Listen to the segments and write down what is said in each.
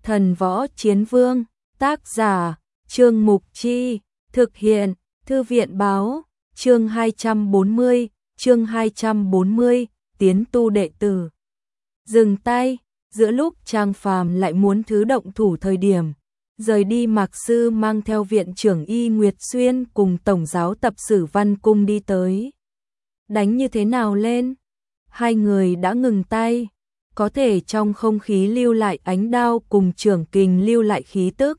Thần Võ Chiến Vương, tác giả, Trương Mục Chi, thực hiện, Thư viện báo, chương 240, tiến tu đệ tử. Dừng tay, giữa lúc Trang Phàm lại muốn thứ động thủ thời điểm, rời đi Mạc Sư mang theo viện trưởng Y Nguyệt Xuyên cùng tổng giáo tập Sử Văn Cung đi tới. Đánh như thế nào lên? Hai người đã ngừng tay, có thể trong không khí lưu lại ánh đao cùng trưởng kình lưu lại khí tức.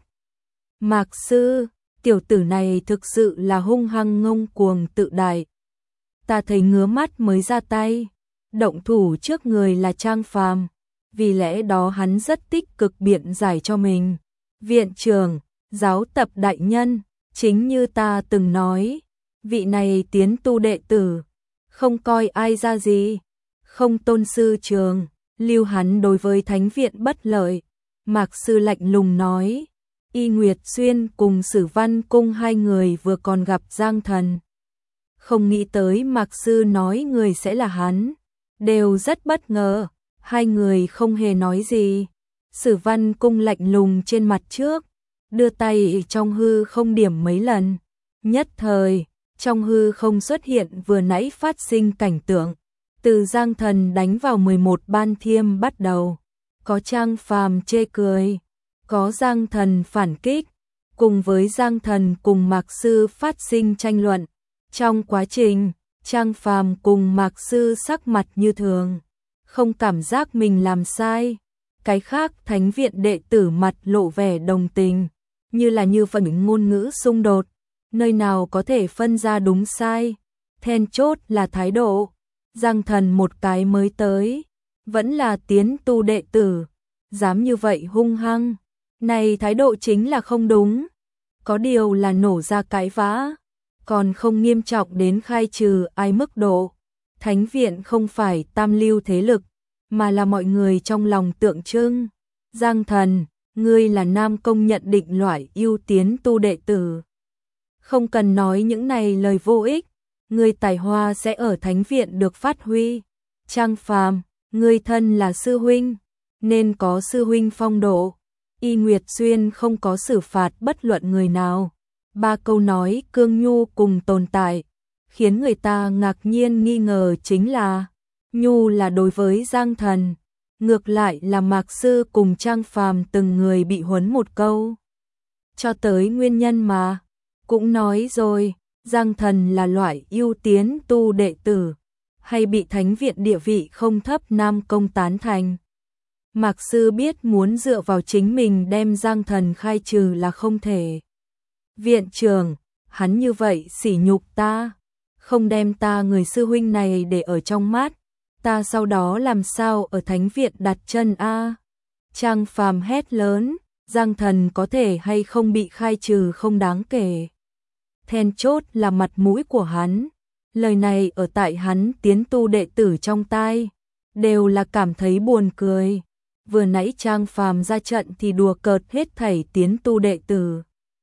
Mạc Sư, tiểu tử này thực sự là hung hăng ngông cuồng tự đại. Ta thấy ngứa mắt mới ra tay, động thủ trước người là Trang Phàm, vì lẽ đó hắn rất tích cực biện giải cho mình. Viện trưởng, giáo tập đại nhân, chính như ta từng nói, vị này tiến tu đệ tử, không coi ai ra gì, không tôn sư trường, lưu hắn đối với thánh viện bất lợi. Mạc Sư lạnh lùng nói. Y Nguyệt Xuyên cùng Sử Văn Cung hai người vừa còn gặp Giang Thần. Không nghĩ tới Mạc Sư nói người sẽ là hắn, đều rất bất ngờ, hai người không hề nói gì. Sử Văn Cung lạnh lùng trên mặt trước, đưa tay trong hư không điểm mấy lần. Nhất thời, trong hư không xuất hiện vừa nãy phát sinh cảnh tượng. Từ Giang Thần đánh vào 11 ban thiêm bắt đầu, có Trang Phàm chê cười, có Giang Thần phản kích, cùng với Giang Thần cùng Mạc Sư phát sinh tranh luận. Trong quá trình, Trang Phàm cùng Mạc Sư sắc mặt như thường, không cảm giác mình làm sai. Cái khác thánh viện đệ tử mặt lộ vẻ đồng tình, như là như phần ngôn ngữ xung đột, nơi nào có thể phân ra đúng sai. Then chốt là thái độ. Giang Thần một cái mới tới, vẫn là tiến tu đệ tử, dám như vậy hung hăng, này thái độ chính là không đúng. Có điều là nổ ra cãi vã, còn không nghiêm trọng đến khai trừ ai mức độ. Thánh viện không phải tam lưu thế lực, mà là mọi người trong lòng tượng trưng. Giang Thần, ngươi là nam công nhận định loại ưu tiến tu đệ tử. Không cần nói những này lời vô ích, ngươi tài hoa sẽ ở thánh viện được phát huy. Trang Phàm, ngươi thân là sư huynh, nên có sư huynh phong độ. Y Nguyệt Xuyên không có xử phạt bất luận người nào. Ba câu nói cương nhu cùng tồn tại, khiến người ta ngạc nhiên nghi ngờ chính là nhu là đối với Giang Thần, ngược lại là Mạc Sư cùng Trang Phàm từng người bị huấn một câu. Cho tới nguyên nhân mà, cũng nói rồi, Giang Thần là loại ưu tiến tu đệ tử, hay bị thánh viện địa vị không thấp nam công tán thành. Mạc Sư biết muốn dựa vào chính mình đem Giang Thần khai trừ là không thể. Viện trưởng, hắn như vậy sỉ nhục ta, không đem ta người sư huynh này để ở trong mắt, ta sau đó làm sao ở thánh viện đặt chân a? Trang Phàm hét lớn, Giang Thần có thể hay không bị khai trừ không đáng kể. Then chốt là mặt mũi của hắn, lời này ở tại hắn tiến tu đệ tử trong tai, đều là cảm thấy buồn cười. Vừa nãy Trang Phàm ra trận thì đùa cợt hết thảy tiến tu đệ tử,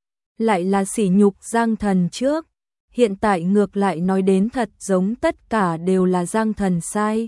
lại là sỉ nhục Giang Thần trước, hiện tại ngược lại nói đến thật giống tất cả đều là Giang Thần sai.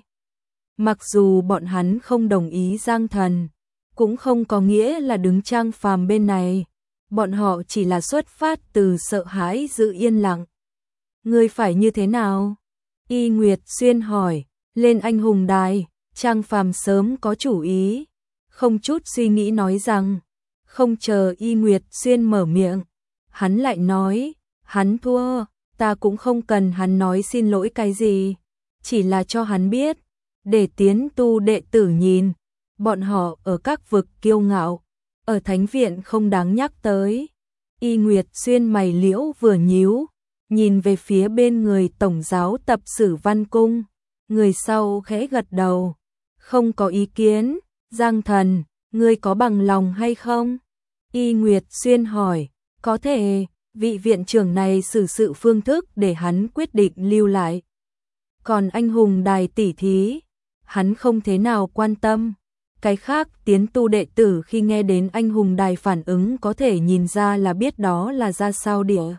Mặc dù bọn hắn không đồng ý Giang Thần, cũng không có nghĩa là đứng Trang Phàm bên này, bọn họ chỉ là xuất phát từ sợ hãi giữ yên lặng. Ngươi phải như thế nào? Y Nguyệt Xuyên hỏi. Lên anh hùng đài. Trang Phàm sớm có chủ ý, không chút suy nghĩ nói rằng, không chờ Y Nguyệt Xuyên mở miệng, hắn lại nói, hắn thua, ta cũng không cần hắn nói xin lỗi cái gì, chỉ là cho hắn biết, để tiến tu đệ tử nhìn, bọn họ ở các vực kiêu ngạo, ở thánh viện không đáng nhắc tới. Y Nguyệt Xuyên mày liễu vừa nhíu, nhìn về phía bên người tổng giáo tập Sử Văn Cung, người sau khẽ gật đầu, không có ý kiến. Giang Thần, ngươi có bằng lòng hay không? Y Nguyệt Xuyên hỏi. Có thể, vị viện trưởng này xử sự phương thức để hắn quyết định lưu lại. Còn anh hùng đài tỉ thí, hắn không thế nào quan tâm. Cái khác tiến tu đệ tử khi nghe đến anh hùng đài phản ứng có thể nhìn ra là biết đó là ra sao địa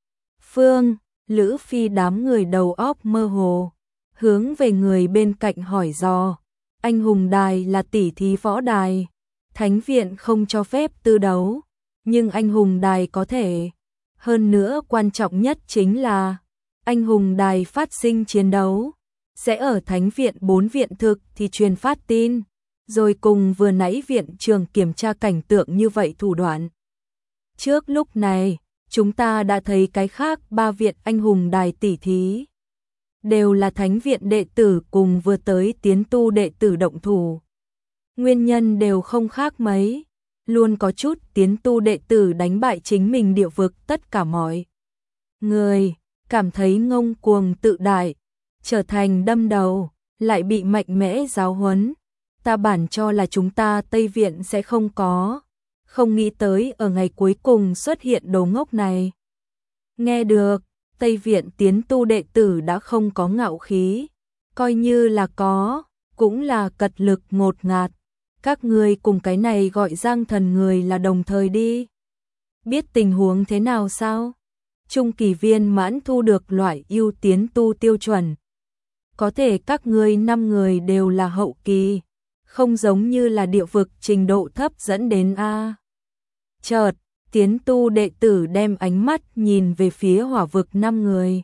phương. Lữ Phi đám người đầu óc mơ hồ, hướng về người bên cạnh hỏi dò. Anh hùng đài là tỉ thí võ đài, Thánh viện không cho phép tư đấu, nhưng anh hùng đài có thể. Hơn nữa quan trọng nhất chính là anh hùng đài phát sinh chiến đấu, sẽ ở thánh viện 4 viện thực thì truyền phát tin, rồi cùng vừa nãy viện trường kiểm tra cảnh tượng như vậy thủ đoạn. Trước lúc này, chúng ta đã thấy cái khác 3 viện anh hùng đài tỷ thí. Đều là thánh viện đệ tử cùng vừa tới tiến tu đệ tử động thủ. Nguyên nhân đều không khác mấy, luôn có chút tiến tu đệ tử đánh bại chính mình địa vực tất cả mọi người, cảm thấy ngông cuồng tự đại, trở thành đâm đầu, lại bị mạnh mẽ giáo huấn. Ta bản cho là chúng ta Tây Viện sẽ không có, không nghĩ tới ở ngày cuối cùng xuất hiện đồ ngốc này. Nghe được, Tây Viện tiến tu đệ tử đã không có ngạo khí, coi như là có, cũng là cật lực ngột ngạt. Các ngươi cùng cái này gọi Giang Thần người là đồng thời đi. Biết tình huống thế nào sao? Trung kỳ viên mãn thu được loại ưu tiến tu tiêu chuẩn. Có thể các ngươi 5 người đều là hậu kỳ, không giống như là địa vực trình độ thấp dẫn đến A. Chợt, tiến tu đệ tử đem ánh mắt nhìn về phía hỏa vực 5 người.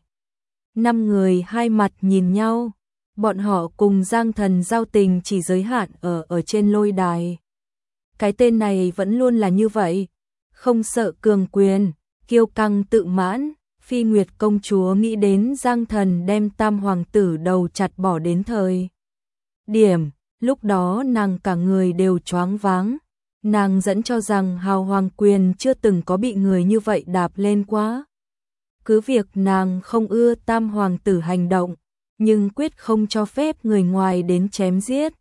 5 người hai mặt nhìn nhau, bọn họ cùng Giang Thần giao tình chỉ giới hạn ở trên lôi đài. Cái tên này vẫn luôn là như vậy, không sợ cường quyền, kiêu căng tự mãn. Phi Nguyệt công chúa nghĩ đến Giang Thần đem Tam hoàng tử đầu chặt bỏ đến thời điểm, lúc đó nàng cả người đều choáng váng. Nàng dẫn cho rằng hào hoàng quyền chưa từng có bị người như vậy đạp lên quá. Cứ việc nàng không ưa Tam hoàng tử hành động, nhưng quyết không cho phép người ngoài đến chém giết.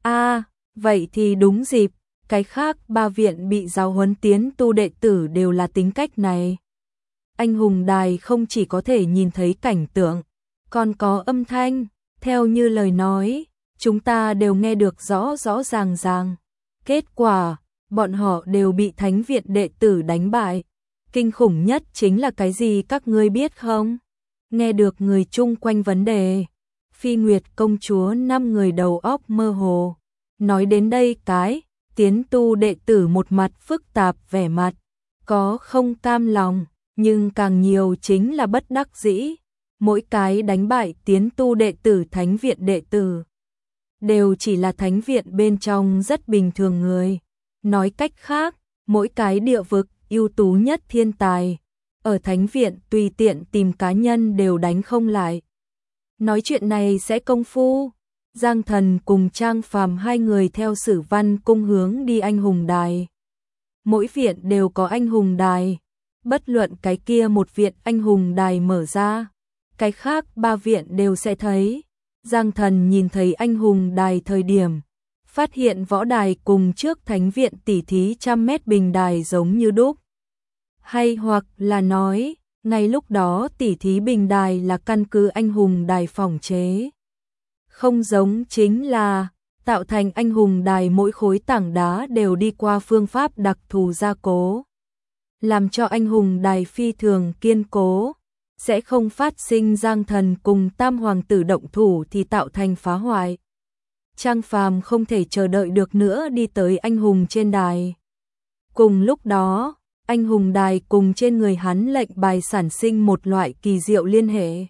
Vậy thì đúng dịp, cái khác 3 viện bị giáo huấn tiến tu đệ tử đều là tính cách này. Anh hùng đài không chỉ có thể nhìn thấy cảnh tượng, còn có âm thanh, theo như lời nói, chúng ta đều nghe được rõ rõ ràng ràng. Kết quả, bọn họ đều bị thánh viện đệ tử đánh bại. Kinh khủng nhất chính là cái gì các ngươi biết không? Nghe được người chung quanh vấn đề, Phi Nguyệt công chúa 5 người đầu óc mơ hồ. Nói đến đây cái, tiến tu đệ tử một mặt phức tạp vẻ mặt, có không cam lòng, nhưng càng nhiều chính là bất đắc dĩ. Mỗi cái đánh bại tiến tu đệ tử thánh viện đệ tử, đều chỉ là thánh viện bên trong rất bình thường người. Nói cách khác, mỗi cái địa vực ưu tú nhất thiên tài, ở thánh viện tùy tiện tìm cá nhân đều đánh không lại. Nói chuyện này sẽ công phu. Giang Thần cùng Trang Phàm 2 người theo Sử Văn cung hướng đi anh hùng đài. Mỗi viện đều có anh hùng đài, bất luận cái kia một viện anh hùng đài mở ra, cái khác 3 viện đều sẽ thấy. Giang Thần nhìn thấy anh hùng đài thời điểm, phát hiện võ đài cùng trước thánh viện tỉ thí 100 mét bình đài giống như đúc. Hay hoặc là nói, ngay lúc đó tỉ thí bình đài là căn cứ anh hùng đài phỏng chế. Không giống chính là tạo thành anh hùng đài mỗi khối tảng đá đều đi qua phương pháp đặc thù gia cố, làm cho anh hùng đài phi thường kiên cố, sẽ không phát sinh Giang Thần cùng Tam hoàng tử động thủ thì tạo thành phá hoại. Trang Phàm không thể chờ đợi được nữa đi tới anh hùng trên đài. Cùng lúc đó, anh hùng đài cùng trên người hắn lệnh bài sản sinh một loại kỳ diệu liên hệ.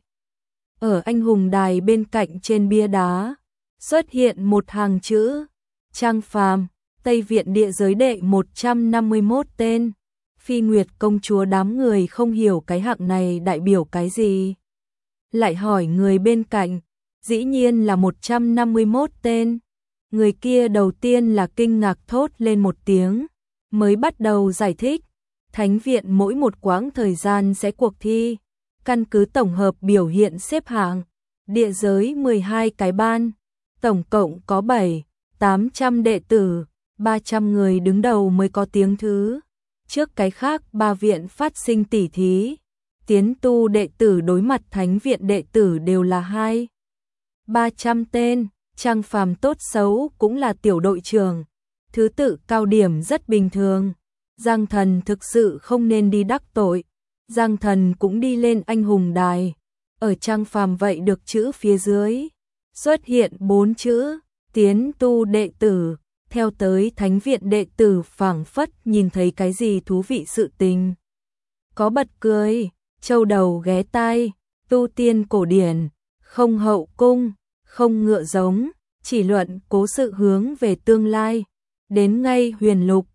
Ở anh hùng đài bên cạnh trên bia đá, xuất hiện một hàng chữ, Trang Phàm, Tây Viện địa giới đệ 151 tên. Phi Nguyệt công chúa đám người không hiểu cái hạng này đại biểu cái gì. Lại hỏi người bên cạnh, dĩ nhiên là 151 tên. Người kia đầu tiên là kinh ngạc thốt lên một tiếng, mới bắt đầu giải thích. Thánh viện mỗi một quãng thời gian sẽ cuộc thi, căn cứ tổng hợp biểu hiện xếp hạng, địa giới 12 cái ban, tổng cộng có 700-800 đệ tử, 300 người đứng đầu mới có tiếng thứ. Trước cái khác 3 viện phát sinh tỉ thí, tiến tu đệ tử đối mặt thánh viện đệ tử đều là 200-300 tên. Trang Phàm tốt xấu cũng là tiểu đội trưởng, thứ tự cao điểm rất bình thường. Giang Thần thực sự không nên đi đắc tội. Giang Thần cũng đi lên anh hùng đài. Ở Trang Phàm vậy được chữ phía dưới xuất hiện 4 chữ, tiến tu đệ tử. theo tới thánh viện đệ tử phảng phất nhìn thấy cái gì thú vị sự tình. Có bật cười, châu đầu ghé tai, tu tiên cổ điển, không hậu cung, không ngựa giống, chỉ luận cố sự hướng về tương lai. Đến ngay huyền lục,